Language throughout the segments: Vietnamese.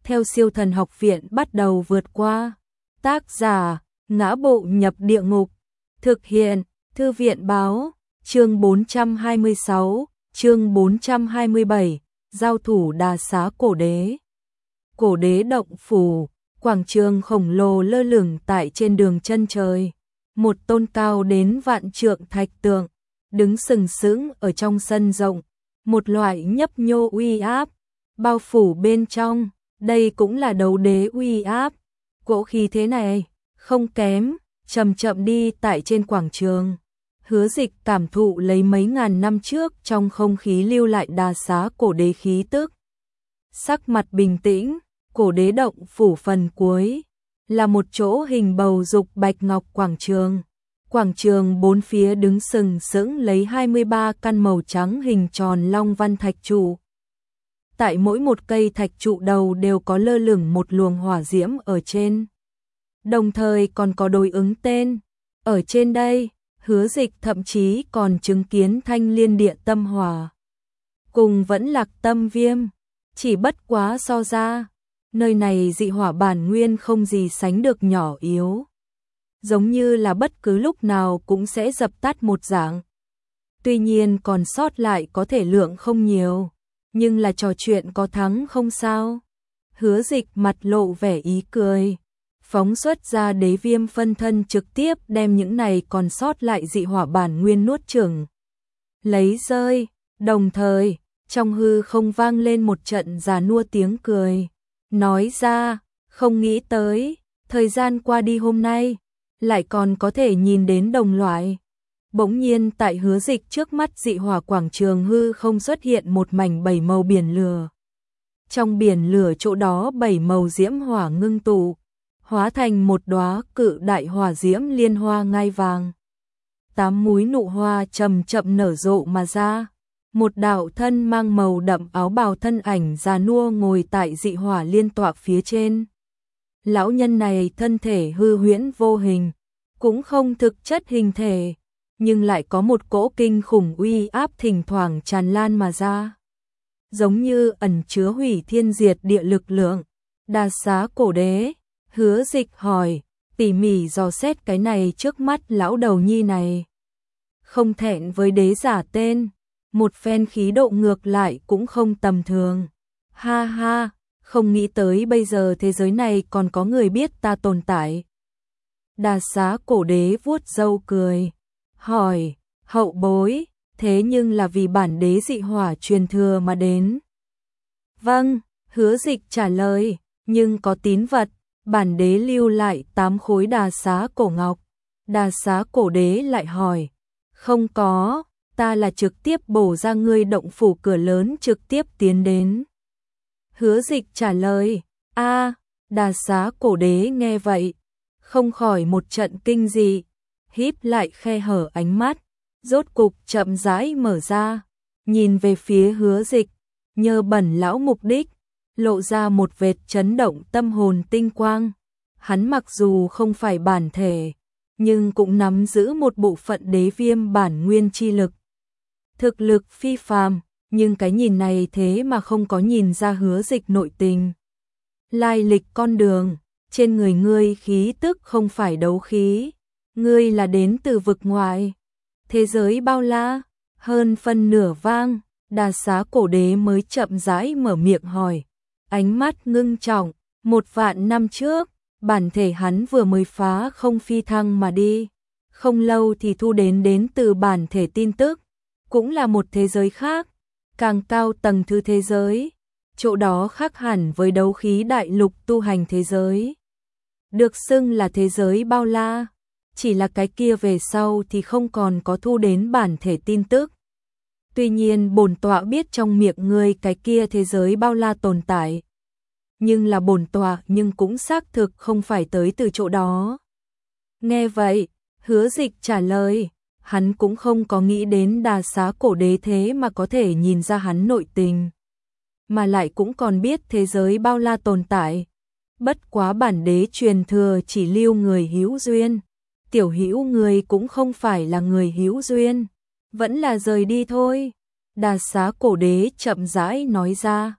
theo Siêu Thần Học Viện bắt đầu vượt qua. Tác giả: Ngã Bộ Nhập Địa Ngục. Thực hiện: Thư viện báo. Chương 426, chương 427, giao thủ Đà Xá Cổ Đế. Cổ Đế động phủ, quảng trường khổng lồ lơ lửng tại trên đường chân trời. Một tôn cao đến vạn trượng thạch tượng, đứng sừng sững ở trong sân rộng, một loại nhấp nhô uy áp, bao phủ bên trong, đây cũng là đấu đế uy áp. Cỗ khí thế này, không kém, chậm chậm đi tại trên quảng trường. Hứa Dịch cảm thụ lấy mấy ngàn năm trước trong không khí lưu lại Đà Xá Cổ Đế khí tức. Sắc mặt bình tĩnh, Cổ Đế động phủ phần cuối là một chỗ hình bầu dục bạch ngọc quảng trường. Quảng trường bốn phía đứng sừng sững lấy 23 căn màu trắng hình tròn long văn thạch trụ. Tại mỗi một cây thạch trụ đầu đều có lơ lửng một luồng hỏa diễm ở trên. Đồng thời còn có đối ứng tên. Ở trên đây, Hứa Dịch thậm chí còn chứng kiến Thanh Liên Địa Tâm Hỏa cùng Vẫn Lạc Tâm Viêm. Chỉ bất quá so ra, nơi này dị hỏa bản nguyên không gì sánh được nhỏ yếu. Giống như là bất cứ lúc nào cũng sẽ dập tắt một dạng. Tuy nhiên còn sót lại có thể lượng không nhiều, nhưng là trò chuyện có thắng không sao. Hứa Dịch mặt lộ vẻ ý cười, phóng xuất ra đế viêm phân thân trực tiếp đem những này còn sót lại dị hỏa bản nguyên nuốt chửng. Lấy rơi, đồng thời, trong hư không vang lên một trận già nua tiếng cười. Nói ra, không nghĩ tới, thời gian qua đi hôm nay, lại còn có thể nhìn đến đồng loại. Bỗng nhiên tại Hứa Dịch trước mắt dị hỏa quảng trường hư không xuất hiện một mảnh 7 màu biển lửa. Trong biển lửa chỗ đó 7 màu diễm hỏa ngưng tụ, hóa thành một đóa cự đại hỏa diễm liên hoa ngai vàng. 8 múi nụ hoa chậm chậm nở rộ mà ra. Một đạo thân mang màu đậm áo bào thân ảnh già nua ngồi tại dị hỏa liên tọa phía trên. Lão nhân này thân thể hư huyễn vô hình, cũng không thực chất hình thể, nhưng lại có một cỗ kinh khủng uy áp thỉnh thoảng tràn lan mà ra. Giống như ẩn chứa hủy thiên diệt địa lực lượng. Đà Xá Cổ Đế, Hứa Dịch hỏi, tỉ mỉ dò xét cái này trước mắt lão đầu nhi này. Không thẹn với đế giả tên, một phen khí độ ngược lại cũng không tầm thường. Ha ha, không nghĩ tới bây giờ thế giới này còn có người biết ta tồn tại. Đà Xá Cổ Đế vuốt râu cười, hỏi, hậu bối, thế nhưng là vì bản đế dị hỏa truyền thừa mà đến. Vâng, Hứa Dịch trả lời, nhưng có tín vật, bản đế lưu lại 8 khối Đà Xá Cổ Ngọc. Đà Xá Cổ Đế lại hỏi, không có, ta là trực tiếp bổ ra ngươi động phủ cửa lớn trực tiếp tiến đến. Hứa Dịch trả lời, Đà Xá Cổ Đế nghe vậy, không khỏi một trận kinh dị, híp lại khe hở ánh mắt, rốt cục chậm rãi mở ra, nhìn về phía Hứa Dịch, nhờ bẩn lão mục đích, lộ ra một vệt chấn động tâm hồn tinh quang. Hắn mặc dù không phải bản thể, nhưng cũng nắm giữ một bộ phận đế viêm bản nguyên chi lực. Thực lực phi phàm, nhưng cái nhìn này thế mà không có nhìn ra Hứa Dịch nội tình. Lai lịch con đường, trên người ngươi khí tức không phải đấu khí, ngươi là đến từ vực ngoại. Thế giới bao la, hơn phân nửa vang, Đà Xá Cổ Đế mới chậm rãi mở miệng hỏi, ánh mắt ngưng trọng, 1.000 năm trước, bản thể hắn vừa mới phá không phi thăng mà đi, không lâu thì thu đến từ bản thể tin tức, cũng là một thế giới khác, càng cao tầng thứ thế giới, chỗ đó khác hẳn với đấu khí đại lục tu hành thế giới. Được xưng là thế giới bao la, chỉ là cái kia về sau thì không còn có thu đến bản thể tin tức. Tuy nhiên bổn tọa biết trong miệng ngươi cái kia thế giới bao la tồn tại. Nhưng là bổn tọa nhưng cũng xác thực không phải tới từ chỗ đó. Nghe vậy, Hứa Dịch trả lời, hắn cũng không có nghĩ đến Đà Xá Cổ Đế thế mà có thể nhìn ra hắn nội tình. Mà lại cũng còn biết thế giới bao la tồn tại. Bất quá bản đế truyền thừa chỉ lưu người hữu duyên. Tiểu hữu người cũng không phải là người hữu duyên. Vẫn là rời đi thôi. Đà Xá Cổ Đế chậm rãi nói ra.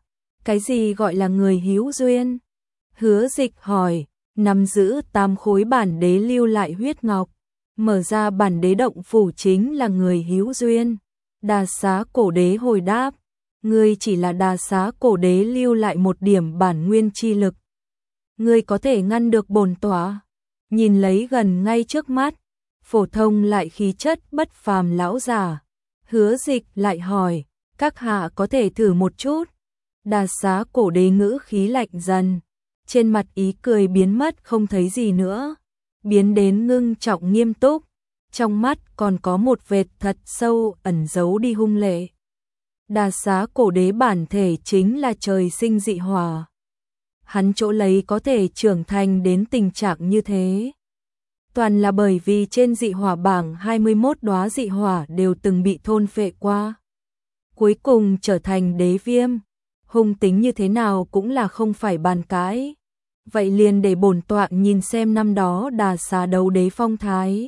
Cái gì gọi là người hữu duyên? Hứa Dịch hỏi, nắm giữ 8 khối bản đế lưu lại huyết ngọc, mở ra bản đế động phủ chính là người hữu duyên. Đà Xá Cổ Đế hồi đáp, ngươi chỉ là Đà Xá Cổ Đế lưu lại một điểm bản nguyên chi lực. Ngươi có thể ngăn được bổn tọa? Nhìn lấy gần ngay trước mắt, phổ thông lại khí chất bất phàm lão già, Hứa Dịch lại hỏi, các hạ có thể thử một chút. Đà Xá Cổ Đế ngữ khí lạnh dần, trên mặt ý cười biến mất không thấy gì nữa, biến đến ngưng trọng nghiêm túc, trong mắt còn có một vệt thật sâu ẩn giấu đi hung lệ. Đà Xá Cổ Đế bản thể chính là trời sinh dị hỏa. Hắn chỗ lấy có thể trưởng thành đến tình trạng như thế, toàn là bởi vì trên dị hỏa bảng 21 đóa dị hỏa đều từng bị thôn phệ qua, cuối cùng trở thành đế viêm. Hung tính như thế nào cũng là không phải bàn cãi. Vậy liền để bổn tọa nhìn xem năm đó Đà Xá đấu đế phong thái.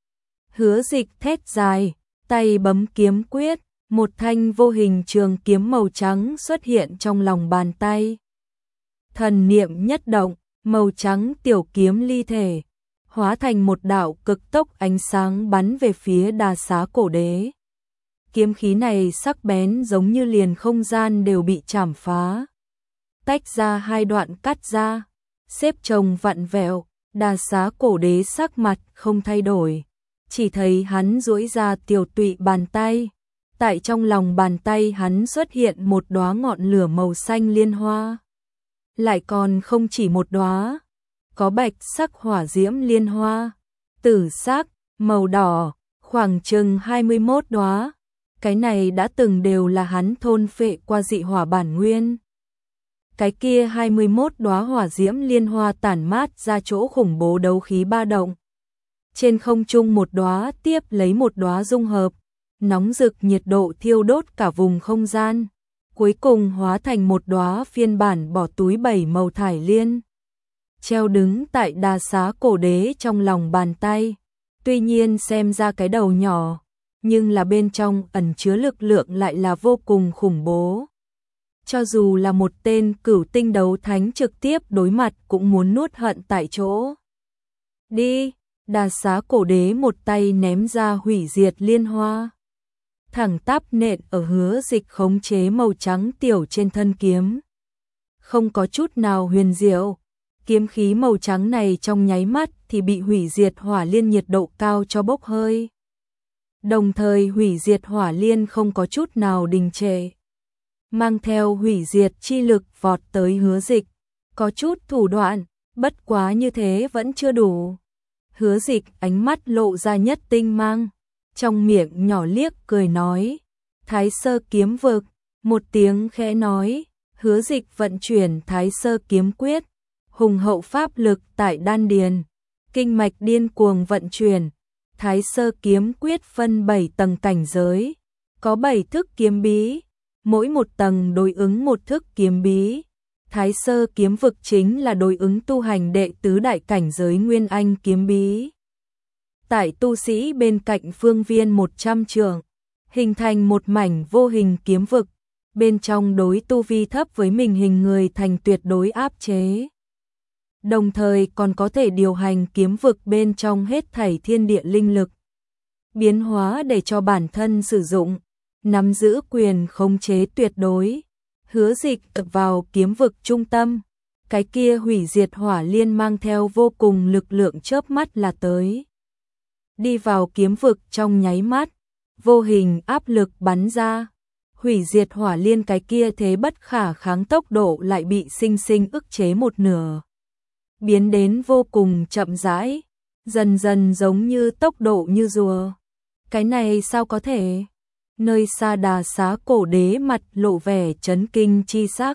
Hứa Dịch thét dài, tay bấm kiếm quyết, một thanh vô hình trường kiếm màu trắng xuất hiện trong lòng bàn tay. Thần niệm nhất động, màu trắng tiểu kiếm ly thể, hóa thành một đạo cực tốc ánh sáng bắn về phía Đà Xá Cổ Đế. Kiếm khí này sắc bén giống như liền không gian đều bị chảm phá, tách ra hai đoạn cắt ra, xếp chồng vặn vẹo. Đà Xá Cổ Đế sắc mặt không thay đổi, chỉ thấy hắn duỗi ra tiểu tụy bàn tay, tại trong lòng bàn tay hắn xuất hiện một đóa ngọn lửa màu xanh liên hoa, lại còn không chỉ một đóa, có bạch sắc hỏa diễm liên hoa, tử sắc, màu đỏ, khoảng chừng 21 đóa. Cái này đã từng đều là hắn thôn phệ qua dị hỏa bản nguyên. Cái kia 21 đóa hỏa diễm liên hoa tản mát ra chỗ khủng bố đấu khí ba động. Trên không trung một đóa tiếp lấy một đóa dung hợp, nóng rực nhiệt độ thiêu đốt cả vùng không gian, cuối cùng hóa thành một đóa phiên bản bỏ túi 7 màu thải liên, treo đứng tại Đà Xá Cổ Đế trong lòng bàn tay. Tuy nhiên xem ra cái đầu nhỏ, nhưng là bên trong ẩn chứa lực lượng lại là vô cùng khủng bố. Cho dù là một tên cửu tinh đấu thánh trực tiếp đối mặt cũng muốn nuốt hận tại chỗ. Đi, Đà Xá Cổ Đế một tay ném ra hủy diệt liên hoa, thẳng tắp nện ở Hứa Dịch khống chế màu trắng tiểu trên thân kiếm. Không có chút nào huyền diệu, kiếm khí màu trắng này trong nháy mắt thì bị hủy diệt hỏa liên nhiệt độ cao cho bốc hơi. Đồng thời hủy diệt hỏa liên không có chút nào đình trệ, mang theo hủy diệt chi lực vọt tới Hứa Dịch. Có chút thủ đoạn, bất quá như thế vẫn chưa đủ. Hứa Dịch ánh mắt lộ ra nhất tinh mang, trong miệng nhỏ liếc cười nói, Thái Sơ Kiếm Vực. Một tiếng khẽ nói, Hứa Dịch vận chuyển Thái Sơ Kiếm Quyết, hùng hậu pháp lực tại đan điền, kinh mạch điên cuồng vận chuyển. Thái Sơ Kiếm Quyết phân 7 tầng cảnh giới, có 7 thức kiếm bí, mỗi một tầng đối ứng một thức kiếm bí. Thái Sơ Kiếm Vực chính là đối ứng tu hành đệ tứ đại cảnh giới Nguyên Anh kiếm bí. Tại tu sĩ bên cạnh phương viên 100 trượng, hình thành một mảnh vô hình kiếm vực, bên trong đối tu vi thấp với mình hình người thành tuyệt đối áp chế. Đồng thời còn có thể điều hành kiếm vực bên trong hết thảy thiên địa linh lực, biến hóa để cho bản thân sử dụng, nắm giữ quyền khống chế tuyệt đối. Hứa Dịch vào kiếm vực trung tâm, cái kia hủy diệt hỏa liên mang theo vô cùng lực lượng chớp mắt là tới. Đi vào kiếm vực trong nháy mắt, vô hình áp lực bắn ra, hủy diệt hỏa liên cái kia thế bất khả kháng tốc độ lại bị sinh sinh ức chế một nửa, biến đến vô cùng chậm rãi, dần dần giống như tốc độ như rùa. Cái này sao có thể? Nơi xa Đà Xá Cổ Đế mặt lộ vẻ chấn kinh chi sắc.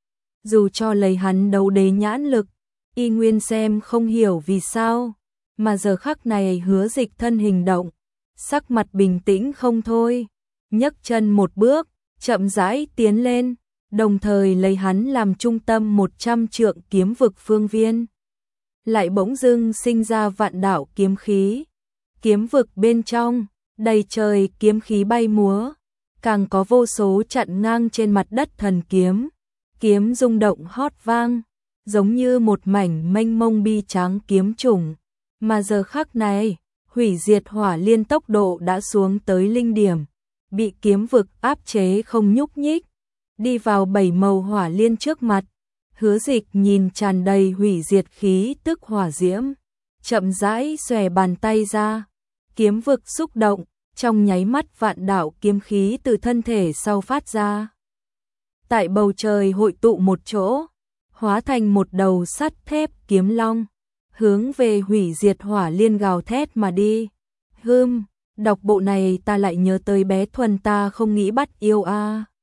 Dù cho lấy hắn đấu đế nhãn lực, y nguyên xem không hiểu vì sao, mà giờ khắc này Hứa Dịch thân hình động, sắc mặt bình tĩnh không thôi, nhấc chân một bước, chậm rãi tiến lên, đồng thời lấy hắn làm trung tâm 100 trượng kiếm vực phương viên. Lại bỗng dưng sinh ra vạn đạo kiếm khí. Kiếm vực bên trong, đầy trời kiếm khí bay múa, càng có vô số chặn ngang trên mặt đất thần kiếm. kiếm rung động hót vang, giống như một mảnh mênh mông bi tráng kiếm trùng, mà giờ khắc này, hủy diệt hỏa liên tốc độ đã xuống tới linh điểm, bị kiếm vực áp chế không nhúc nhích, đi vào 7 màu hỏa liên trước mặt. Hứa Dịch nhìn tràn đầy hủy diệt khí tức hỏa diễm, chậm rãi xòe bàn tay ra, kiếm vực xúc động, trong nháy mắt vạn đạo kiếm khí từ thân thể sau phát ra. Tại bầu trời hội tụ một chỗ, hóa thành một đầu sắt thép kiếm long, hướng về hủy diệt hỏa liên gào thét mà đi. Đọc bộ này ta lại nhớ tới bé Thuần ta không nghĩ bắt yêu a.